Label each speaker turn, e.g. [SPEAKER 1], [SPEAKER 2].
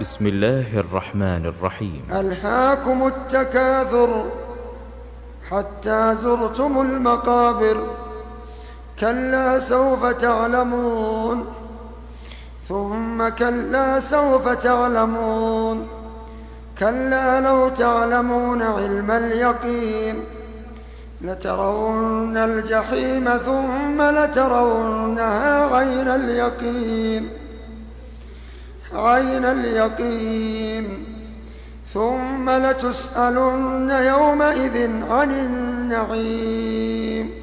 [SPEAKER 1] بسم الله الرحمن الرحيم.
[SPEAKER 2] ألهاكم التكاثر حتى زرتم المقابر، كلا سوف تعلمون ثم كلا سوف تعلمون، كلا لو تعلمون علم اليقين لترون الجحيم ثم لترونها عين اليقين ثم لتسألن يومئذ عن النعيم.